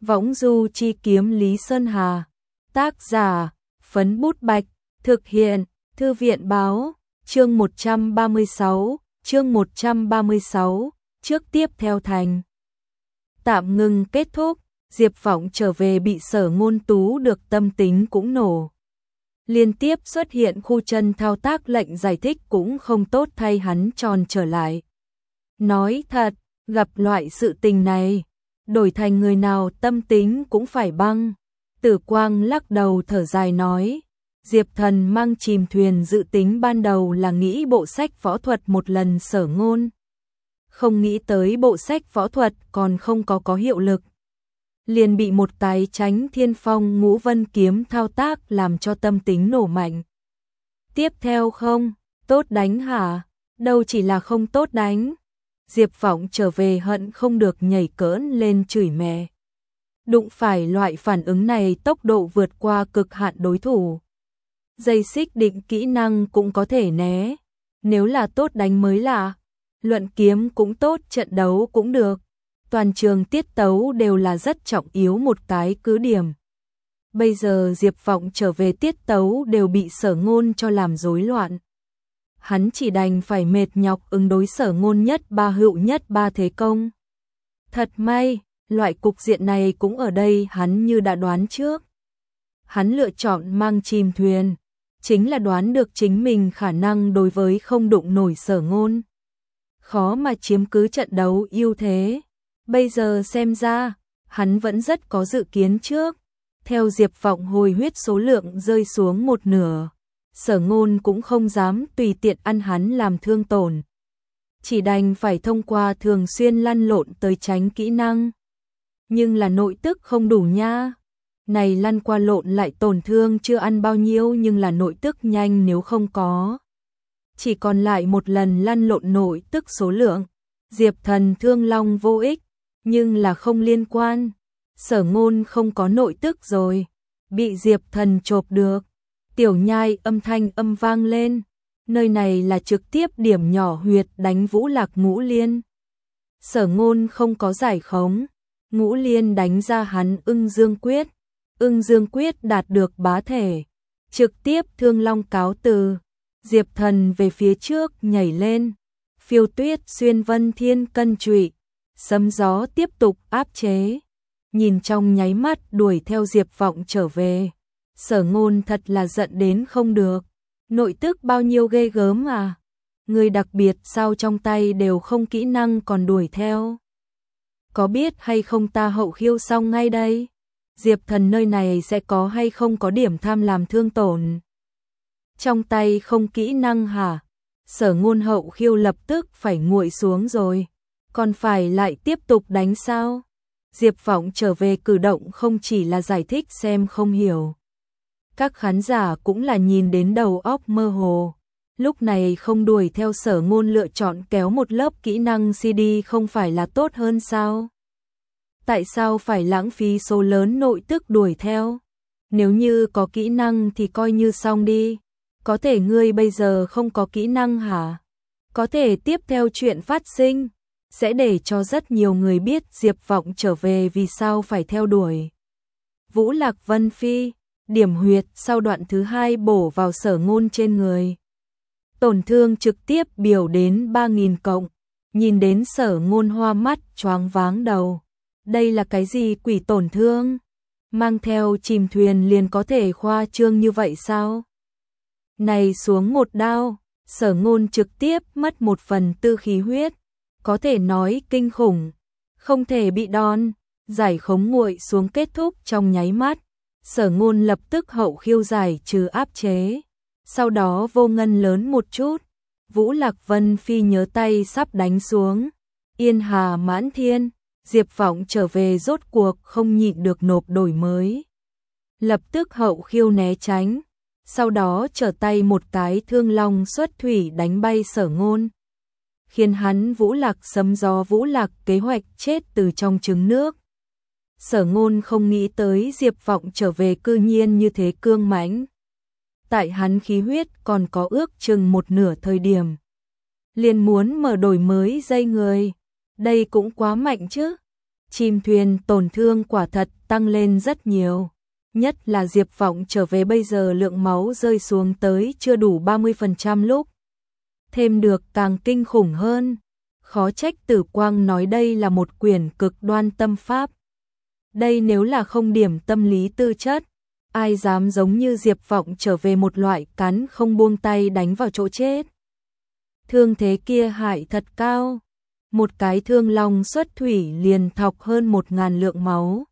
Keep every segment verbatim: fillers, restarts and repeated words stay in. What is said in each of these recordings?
Võng du chi kiếm Lý Sơn Hà. Tác giả, Phấn Bút Bạch. Thực hiện, Thư viện báo. Chương một trăm ba mươi sáu, chương một trăm ba mươi sáu, trước tiếp theo thành. Tạm ngừng kết thúc, Diệp Vọng trở về bị Sở Ngôn Tú được tâm tính cũng nổ. Liên tiếp xuất hiện khu chân thao tác lệnh giải thích cũng không tốt thay hắn tròn trở lại. Nói thật, gặp loại sự tình này, đổi thành người nào tâm tính cũng phải băng. Tử Quang lắc đầu thở dài nói, Diệp Thần mang chìm thuyền dự tính ban đầu là nghĩ bộ sách võ thuật một lần Sở Ngôn. Không nghĩ tới bộ sách võ thuật còn không có có hiệu lực. Liền bị một tài Tránh Thiên Phong Ngũ Vân kiếm thao tác làm cho tâm tính nổ mạnh. Tiếp theo không, tốt đánh hả? Đâu chỉ là không tốt đánh. Diệp Vọng trở về hận không được nhảy cỡn lên chửi mẹ. Đụng phải loại phản ứng này tốc độ vượt qua cực hạn đối thủ. Dây xích định kỹ năng cũng có thể né. Nếu là tốt đánh mới lạ. Luận kiếm cũng tốt, trận đấu cũng được. Toàn trường tiết tấu đều là rất trọng yếu một cái cứ điểm. Bây giờ Diệp Vọng trở về tiết tấu đều bị Sở Ngôn cho làm rối loạn. Hắn chỉ đành phải mệt nhọc ứng đối Sở Ngôn nhất ba hữu nhất ba thế công. Thật may, loại cục diện này cũng ở đây hắn như đã đoán trước. Hắn lựa chọn mang chìm thuyền, chính là đoán được chính mình khả năng đối với không đụng nổi Sở Ngôn. Khó mà chiếm cứ trận đấu ưu thế. Bây giờ xem ra, hắn vẫn rất có dự kiến trước. Theo Diệp Vọng hồi huyết số lượng rơi xuống một nửa, Sở Ngôn cũng không dám tùy tiện ăn hắn làm thương tổn. Chỉ đành phải thông qua thường xuyên lăn lộn tới tránh kỹ năng. Nhưng là nội tức không đủ nha. Này lăn qua lộn lại tổn thương chưa ăn bao nhiêu nhưng là nội tức nhanh nếu không có. Chỉ còn lại một lần lăn lộn nội tức số lượng. Diệp Thần thương long vô ích, nhưng là không liên quan. Sở Ngôn không có nội tức rồi, bị Diệp Thần chộp được. Tiểu nhai âm thanh âm vang lên. Nơi này là trực tiếp điểm nhỏ huyệt đánh Vũ Lạc Ngũ Liên. Sở Ngôn không có giải khống. Ngũ Liên đánh ra hắn Ưng Dương Quyết. Ưng Dương Quyết đạt được bá thể. Trực tiếp thương long cáo từ. Diệp Thần về phía trước nhảy lên. Phiêu tuyết xuyên vân thiên cân trụy. Sấm gió tiếp tục áp chế. Nhìn trong nháy mắt đuổi theo Diệp Vọng trở về. Sở Ngôn thật là giận đến không được. Nội tức bao nhiêu ghê gớm à. Người đặc biệt sao trong tay đều không kỹ năng còn đuổi theo. Có biết hay không ta hậu khiêu xong ngay đây. Diệp Thần nơi này sẽ có hay không có điểm tham làm thương tổn. Trong tay không kỹ năng hả? Sở Ngôn hậu khiêu lập tức phải nguội xuống rồi. Còn phải lại tiếp tục đánh sao? Diệp Vọng trở về cử động không chỉ là giải thích xem không hiểu. Các khán giả cũng là nhìn đến đầu óc mơ hồ. Lúc này không đuổi theo Sở Ngôn lựa chọn kéo một lớp kỹ năng xê đê không phải là tốt hơn sao? Tại sao phải lãng phí số lớn nội tức đuổi theo? Nếu như có kỹ năng thì coi như xong đi. Có thể ngươi bây giờ không có kỹ năng hả? Có thể tiếp theo chuyện phát sinh, sẽ để cho rất nhiều người biết Diệp Vọng trở về vì sao phải theo đuổi. Vũ Lạc Vân Phi, điểm huyệt sau đoạn thứ hai bổ vào Sở Ngôn trên người. Tổn thương trực tiếp biểu đến ba nghìn cộng, nhìn đến Sở Ngôn hoa mắt choáng váng đầu. Đây là cái gì quỷ tổn thương? Mang theo chìm thuyền liền có thể khoa trương như vậy sao? Này xuống một đao, Sở Ngôn trực tiếp mất một phần tư khí huyết, có thể nói kinh khủng, không thể bị đòn, giải khống nguội xuống kết thúc trong nháy mắt. Sở Ngôn lập tức hậu khiêu giải trừ áp chế, sau đó vô ngân lớn một chút, Vũ Lạc Vân Phi nhớ tay sắp đánh xuống, Yên Hà mãn thiên, Diệp Vọng trở về rốt cuộc không nhịn được nộp đổi mới. Lập tức hậu khiêu né tránh. Sau đó trở tay một cái thương long xuất thủy đánh bay Sở Ngôn. Khiến hắn Vũ Lạc sấm gió Vũ Lạc kế hoạch chết từ trong trứng nước. Sở Ngôn không nghĩ tới Diệp Vọng trở về cư nhiên như thế cương mãnh. Tại hắn khí huyết còn có ước chừng một nửa thời điểm. Liền muốn mở đổi mới dây người. Đây cũng quá mạnh chứ. chim thuyền tổn thương quả thật tăng lên rất nhiều. Nhất là Diệp Vọng trở về bây giờ lượng máu rơi xuống tới chưa đủ ba mươi phần trăm lúc. Thêm được càng kinh khủng hơn. Khó trách Tử Quang nói đây là một quyển cực đoan tâm pháp. Đây nếu là không điểm tâm lý tư chất, ai dám giống như Diệp Vọng trở về một loại cắn không buông tay đánh vào chỗ chết. Thương thế kia hại thật cao. Một cái thương long xuất thủy liền thọc hơn một ngàn lượng máu.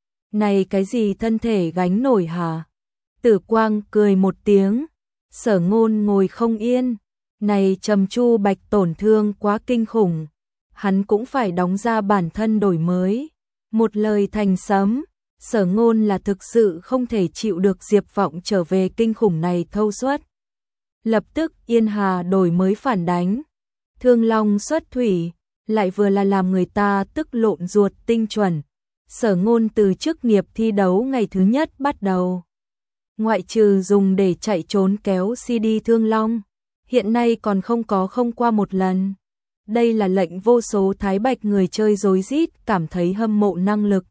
Này cái gì thân thể gánh nổi hả? Tử Quang cười một tiếng. Sở Ngôn ngồi không yên. Này Trầm Chu Bạch tổn thương quá kinh khủng. Hắn cũng phải đóng ra bản thân đổi mới. Một lời thành sấm. Sở Ngôn là thực sự không thể chịu được Diệp Vọng trở về kinh khủng này thâu suất. Lập tức Yên Hà đổi mới phản đánh. Thương long xuất thủy, lại vừa là làm người ta tức lộn ruột tinh chuẩn. Sở Ngôn từ chức nghiệp thi đấu ngày thứ nhất bắt đầu. Ngoại trừ dùng để chạy trốn kéo xê đê Thương Long, hiện nay còn không có không qua một lần. Đây là lệnh vô số Thái Bạch người chơi rối rít cảm thấy hâm mộ năng lực.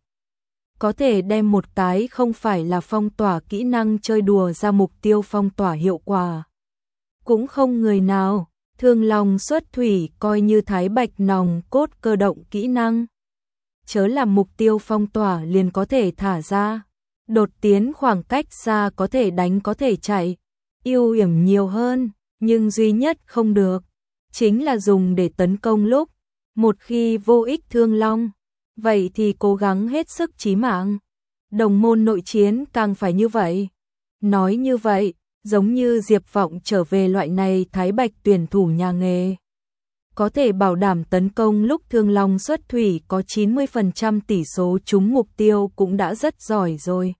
Có thể đem một cái không phải là phong tỏa kỹ năng chơi đùa ra mục tiêu phong tỏa hiệu quả. Cũng không người nào, Thương Long xuất thủy coi như Thái Bạch nòng cốt cơ động kỹ năng. Chớ làm mục tiêu phong tỏa liền có thể thả ra. Đột tiến khoảng cách xa có thể đánh có thể chạy. Ưu yểm nhiều hơn, nhưng duy nhất không được. Chính là dùng để tấn công lúc. Một khi vô ích Thương Long, vậy thì cố gắng hết sức chí mạng. Đồng môn nội chiến càng phải như vậy. Nói như vậy, giống như Diệp Vọng trở về loại này Thái Bạch tuyển thủ nhà nghề. Có thể bảo đảm tấn công lúc Thương Long xuất thủy có chín mươi phần trăm tỷ số trúng mục tiêu cũng đã rất giỏi rồi.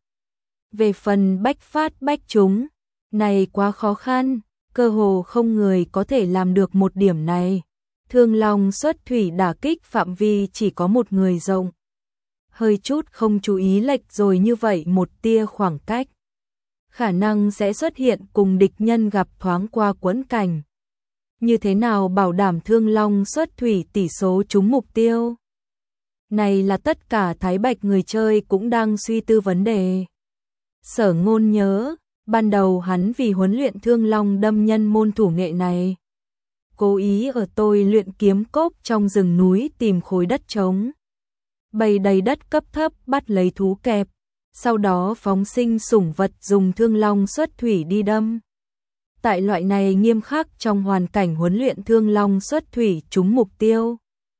Về phần bách phát bách trúng, này quá khó khăn, cơ hồ không người có thể làm được một điểm này. Thương Long xuất thủy đả kích phạm vi chỉ có một người rộng. Hơi chút không chú ý lệch rồi như vậy một tia khoảng cách. Khả năng sẽ xuất hiện cùng địch nhân gặp thoáng qua quẫn cảnh. Như thế nào bảo đảm Thương Long xuất thủy tỷ số trúng mục tiêu? Này là tất cả Thái Bạch người chơi cũng đang suy tư vấn đề. Sở Ngôn nhớ, ban đầu hắn vì huấn luyện Thương Long đâm nhân môn thủ nghệ này. Cố ý ở tôi luyện kiếm cốc trong rừng núi tìm khối đất trống. Bày đầy đất cấp thấp bắt lấy thú kẹp. Sau đó phóng sinh sủng vật dùng Thương Long xuất thủy đi đâm. Tại loại này nghiêm khắc trong hoàn cảnh huấn luyện Thương Long xuất thủy trúng mục tiêu.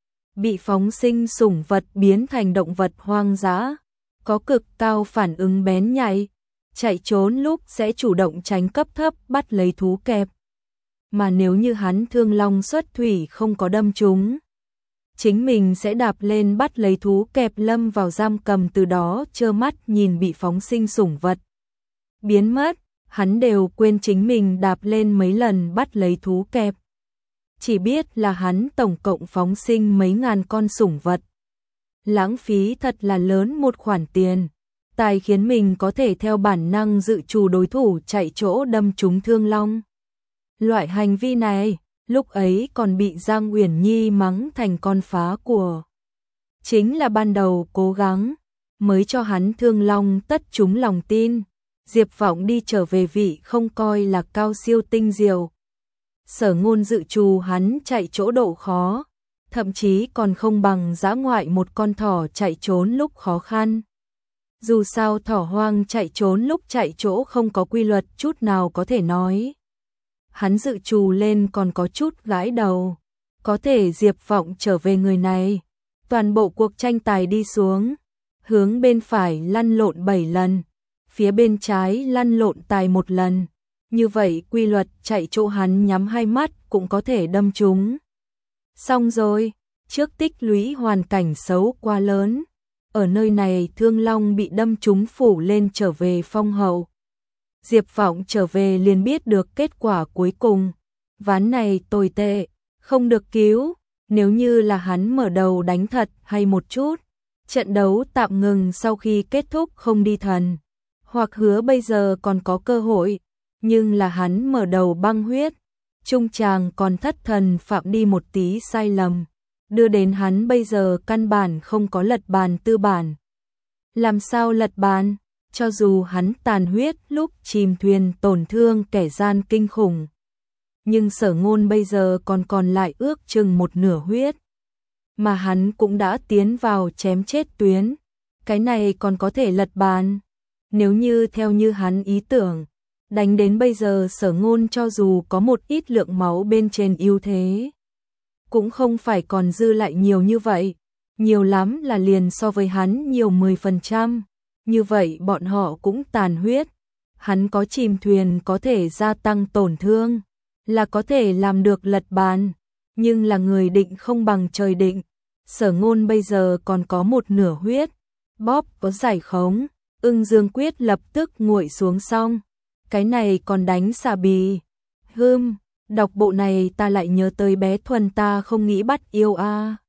Bị phóng sinh sủng vật biến thành động vật hoang dã, có cực cao phản ứng bén nhạy, chạy trốn lúc sẽ chủ động tránh cấp thấp bắt lấy thú kẹp. Mà nếu như hắn Thương Long xuất thủy không có đâm trúng, chính mình sẽ đạp lên bắt lấy thú kẹp lâm vào giam cầm, từ đó trơ mắt nhìn bị phóng sinh sủng vật biến mất. Hắn đều quên chính mình đạp lên mấy lần bắt lấy thú kẹp. Chỉ biết là hắn tổng cộng phóng sinh mấy ngàn con sủng vật. Lãng phí thật là lớn một khoản tiền. Tài khiến mình có thể theo bản năng dự trù đối thủ chạy chỗ đâm trúng Thương Long. Loại hành vi này, lúc ấy còn bị Giang Uyển Nhi mắng thành con phá của. Chính là ban đầu cố gắng, mới cho hắn Thương Long tất trúng lòng tin. Diệp Vọng đi trở về vị không coi là cao siêu tinh diệu. Sở Ngôn dự trù hắn chạy chỗ độ khó, thậm chí còn không bằng dã ngoại một con thỏ chạy trốn lúc khó khăn. Dù sao thỏ hoang chạy trốn lúc chạy chỗ không có quy luật chút nào có thể nói. Hắn dự trù lên còn có chút gãi đầu. Có thể Diệp Vọng trở về người này. Toàn bộ cuộc tranh tài đi xuống. Hướng bên phải lăn lộn bảy lần. Phía bên trái lăn lộn tài một lần. Như vậy quy luật chạy chỗ hắn nhắm hai mắt cũng có thể đâm trúng. Xong rồi, trước tích lũy hoàn cảnh xấu quá lớn. Ở nơi này Thương Long bị đâm trúng phủ lên trở về phong hậu. Diệp Vọng trở về liền biết được kết quả cuối cùng. Ván này tồi tệ, không được cứu. Nếu như là hắn mở đầu đánh thật hay một chút, trận đấu tạm ngừng sau khi kết thúc không đi thần. Hoặc hứa bây giờ còn có cơ hội, nhưng là hắn mở đầu băng huyết, trung tràng còn thất thần phạm đi một tí sai lầm, đưa đến hắn bây giờ căn bản không có lật bàn tư bản. Làm sao lật bàn? Cho dù hắn tàn huyết lúc chìm thuyền tổn thương kẻ gian kinh khủng, nhưng Sở Ngôn bây giờ còn còn lại ước chừng một nửa huyết, mà hắn cũng đã tiến vào chém chết tuyến, cái này còn có thể lật bàn. Nếu như theo như hắn ý tưởng, đánh đến bây giờ Sở Ngôn cho dù có một ít lượng máu bên trên ưu thế, cũng không phải còn dư lại nhiều như vậy, nhiều lắm là liền so với hắn nhiều mười phần trăm, như vậy bọn họ cũng tàn huyết, hắn có chìm thuyền có thể gia tăng tổn thương, là có thể làm được lật bàn, nhưng là người định không bằng trời định. Sở Ngôn bây giờ còn có một nửa huyết, bóp có giải khống, Ưng Dương quyết lập tức nguội xuống xong, cái này còn đánh xà bì. Hừm, đọc bộ này ta lại nhớ tới bé Thuần ta không nghĩ bắt yêu a. À.